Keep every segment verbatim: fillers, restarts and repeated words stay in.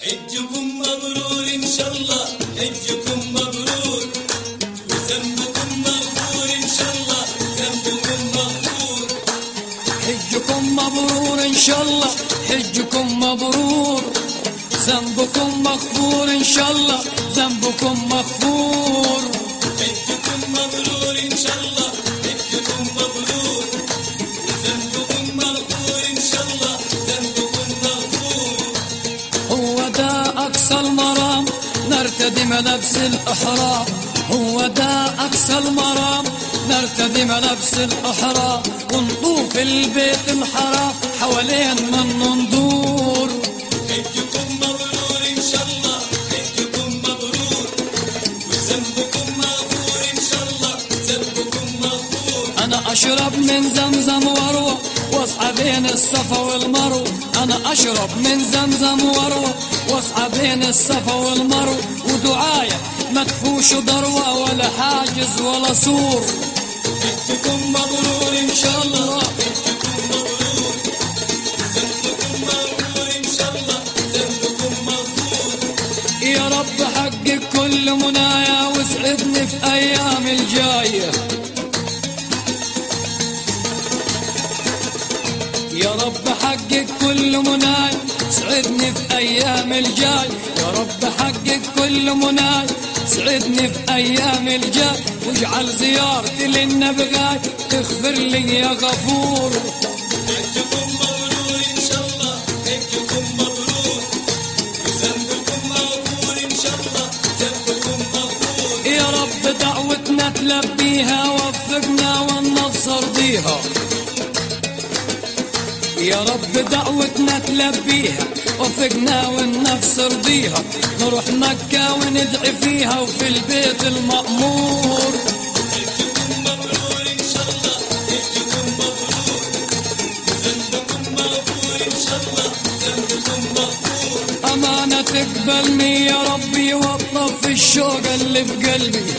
حجكم مبرور إن شاء الله، حجكم مبرور وذنبكم مغفور إن شاء الله، ذنبكم مغفور. حجكم مبرور إن شاء الله، حجكم مبرور ذنبكم مغفور إن شاء الله، ذنبكم مغفور. حجكم مبرور إن شاء الله، حجكم مبرور وذنبكم مغفور إن شاء الله، ذنبكم مغفور. هو ده أقصى المرام نرتدي ملابس الإحرام، هو ده أقصى المرام نرتدي ملابس الإحرام، ونطوف البيت الحرام حوالين من ندور. حجكم مبرور إن شاء الله، حجكم مبرور وذنبكم مغفور إن شاء الله، ذنبكم مغفور. أنا أشرب من زمزم وروى واسعى بين الصفا والمروة، أنا أشرب من زمزم وروى واسعى بين الصفا والمروة، ودعاية ما تفوش ضروة ولا حاجز ولا سور. حجكم مبرور إن شاء الله، حجكم مبرور ذنبكم مغفور إن شاء الله، ذنبكم مغفور. يا رب حقق كل منايا واسعدني في أيام الجاية، يا رب حقق كل مناي سعدني في أيام الجاي، يا رب حقق كل مناي سعدني في أيام الجاي، واجعل زيارتي للنبغاي تغفر لي يا غفور. حجكم مبرور إن شاء الله، حجكم مبرور وذنبكم مغفور إن شاء الله، ذنبكم مغفور. يا رب دعوتنا تلبيها وفقنا والنفس ارضيها، يا رب دعوتنا تلبيها وفقنا والنفس ارضيها، نروح مكة وندعي فيها وفي البيت المأمور. حجكم مبرور إن شاء الله، حجكم مبرور وذنبكم مغفور إن شاء الله، ذنبكم مغفور. أمانة تقبلني يا ربي واطلب الشوق اللي في قلبي،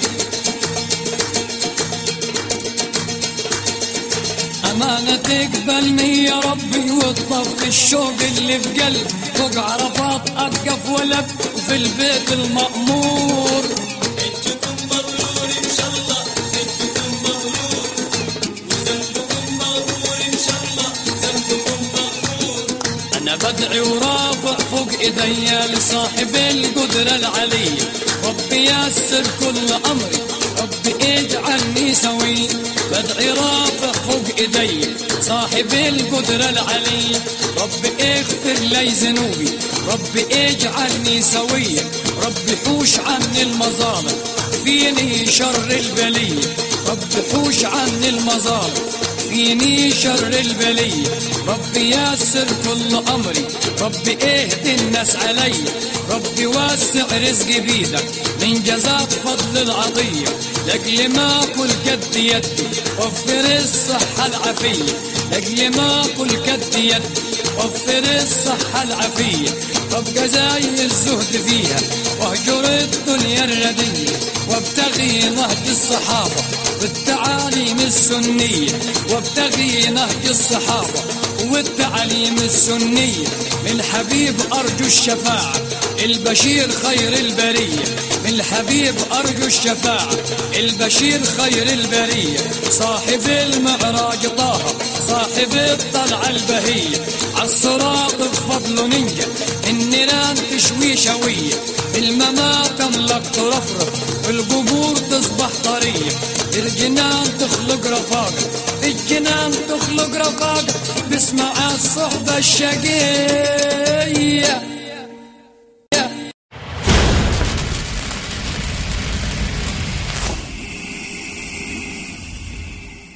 أمانة تقبلني يا ربي واطلب الشوق اللي في قلبي، فوق عرفات أقف ولب في البيت المأمور. حجكم مبرور إن شاء الله، حجكم مبرور وذنبكم مغفور إن شاء الله، ذنبكم مغفور. أنا بدعي ورافع فوق إيديا لصاحب القدرة العلية، ربي يسر كل أمري، ربي اجعلني سوي. بدعي رافع فوق إيديا صاحب القدرة العلية، ربي اغفر لي ذنوبي، ربي اجعلني سويا، ربي حوش عني المظالم فيني شر البلية، ربي حوش عني المظالم فيني شر البلية، ربي يسر كل أمري، ربي اهدي الناس علي، ربي وسع رزقي بيدك من جزاك فضل العطية، لأجل ما كل قد يدي وفر الصحة العافية، لأجل ما كل قد يدي وفر الصحة العافية، وابقى زي الزهد فيها واهجر الدنيا الردية، وابتغي نهج الصحابة والتعاليم السنية، وابتغي نهج الصحابة والتعاليم السنية، من حبيب أرجو الشفاعة البشير خير البرية، من الحبيب أرجو الشفاعة البشير خير البرية، صاحب المعراج طه صاحب الطلعة البهية، عالصراط بفضل ننجى النيران تشوي شوية، الممات تملك ترفرف القبور تصبح طرية، الجنان تخلق رفاقة الجنان تخلق رفاقة، باسمع الصحبة الشقية.